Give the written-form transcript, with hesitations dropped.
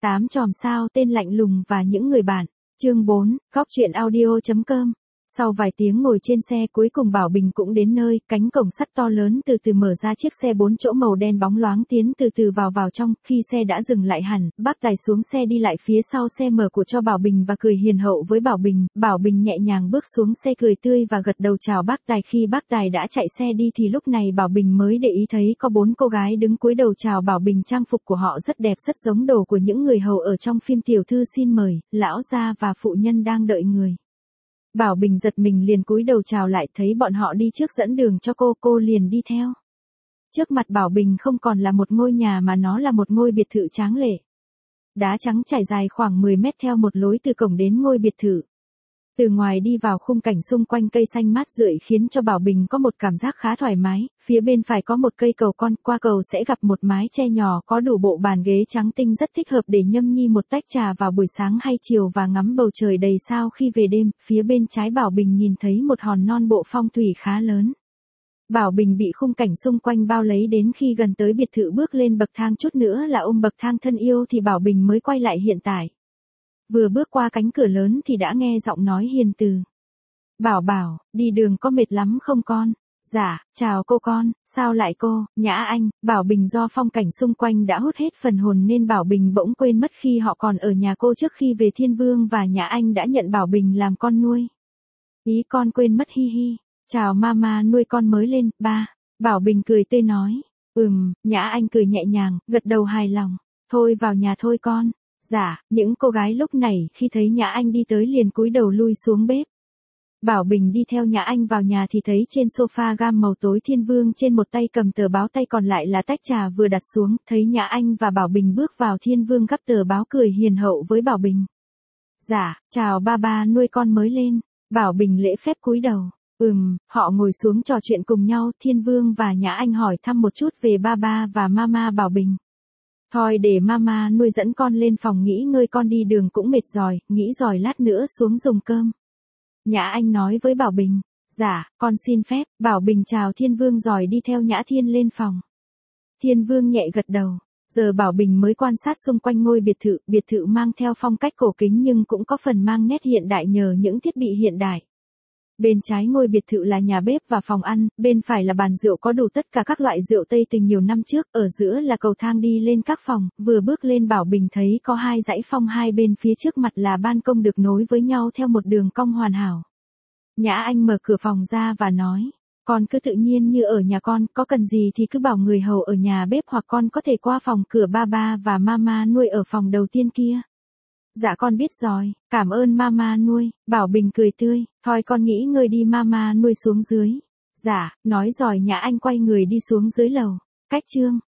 8 chòm sao tên lạnh lùng và những người bạn. Chương 4, góc truyện audio.com. Sau vài tiếng ngồi trên xe cuối cùng Bảo Bình cũng đến nơi, cánh cổng sắt to lớn từ từ mở ra, chiếc xe 4 chỗ màu đen bóng loáng tiến từ từ vào trong, khi xe đã dừng lại hẳn, bác tài xuống xe đi lại phía sau xe mở cửa cho Bảo Bình và cười hiền hậu với Bảo Bình nhẹ nhàng bước xuống xe cười tươi và gật đầu chào bác tài. Khi bác tài đã chạy xe đi thì lúc này Bảo Bình mới để ý thấy có 4 cô gái đứng cúi đầu chào Bảo Bình, trang phục của họ rất đẹp, rất giống đồ của những người hầu ở trong phim Tiểu thư xin mời, lão gia và phụ nhân đang đợi người. Bảo Bình giật mình liền cúi đầu chào lại, thấy bọn họ đi trước dẫn đường cho cô liền đi theo. Trước mặt Bảo Bình không còn là một ngôi nhà mà nó là một ngôi biệt thự tráng lệ. Đá trắng trải dài khoảng 10 mét theo một lối từ cổng đến ngôi biệt thự. Từ ngoài đi vào, khung cảnh xung quanh cây xanh mát rượi khiến cho Bảo Bình có một cảm giác khá thoải mái. Phía bên phải có một cây cầu con, qua cầu sẽ gặp một mái che nhỏ có đủ bộ bàn ghế trắng tinh, rất thích hợp để nhâm nhi một tách trà vào buổi sáng hay chiều và ngắm bầu trời đầy sao khi về đêm. Phía bên trái Bảo Bình nhìn thấy một hòn non bộ phong thủy khá lớn. Bảo Bình bị khung cảnh xung quanh bao lấy, đến khi gần tới biệt thự bước lên bậc thang chút nữa là ôm bậc thang thân yêu thì Bảo Bình mới quay lại hiện tại. Vừa bước qua cánh cửa lớn thì đã nghe giọng nói hiền từ. Bảo, đi đường có mệt lắm không con? Dạ, chào cô con, sao lại cô, Nhã Anh? Bảo Bình do phong cảnh xung quanh đã hút hết phần hồn nên Bảo Bình bỗng quên mất khi họ còn ở nhà cô trước khi về Thiên Vương và Nhã Anh đã nhận Bảo Bình làm con nuôi. Ý con quên mất, hi hi. Chào mama nuôi con mới lên, ba. Bảo Bình cười tươi nói. Nhã Anh cười nhẹ nhàng, gật đầu hài lòng. Thôi vào nhà thôi con. Dạ, những cô gái lúc này khi thấy Nhã Anh đi tới liền cúi đầu lui xuống bếp. Bảo Bình đi theo Nhã Anh vào nhà thì thấy trên sofa gam màu tối Thiên Vương trên một tay cầm tờ báo, tay còn lại là tách trà vừa đặt xuống, thấy Nhã Anh và Bảo Bình bước vào, Thiên Vương gắp tờ báo cười hiền hậu với Bảo Bình. Dạ, chào ba nuôi con mới lên. Bảo Bình lễ phép cúi đầu. Họ ngồi xuống trò chuyện cùng nhau, Thiên Vương và Nhã Anh hỏi thăm một chút về ba và mama Bảo Bình. Thôi để mama nuôi dẫn con lên phòng nghỉ ngơi, con đi đường cũng mệt rồi, nghĩ rồi lát nữa xuống dùng cơm. Nhã Anh nói với Bảo Bình. Dạ, con xin phép. Bảo Bình chào Thiên Vương rồi đi theo Nhã Thiên lên phòng. Thiên Vương nhẹ gật đầu. Giờ Bảo Bình mới quan sát xung quanh ngôi biệt thự mang theo phong cách cổ kính nhưng cũng có phần mang nét hiện đại nhờ những thiết bị hiện đại. Bên trái ngôi biệt thự là nhà bếp và phòng ăn, bên phải là bàn rượu có đủ tất cả các loại rượu Tây tình nhiều năm trước, ở giữa là cầu thang đi lên các phòng, vừa bước lên Bảo Bình thấy có 2 dãy phong, hai bên phía trước mặt là ban công được nối với nhau theo một đường cong hoàn hảo. Nhã Anh mở cửa phòng ra và nói, con cứ tự nhiên như ở nhà con, có cần gì thì cứ bảo người hầu ở nhà bếp hoặc con có thể qua phòng cửa ba và mama nuôi ở phòng đầu tiên kia. Dạ con biết rồi, cảm ơn mama nuôi. Bảo Bình cười tươi, thôi con nghỉ ngơi đi, mama nuôi xuống dưới. Dạ, nói rồi Nhã Anh quay người đi xuống dưới lầu. Cách chương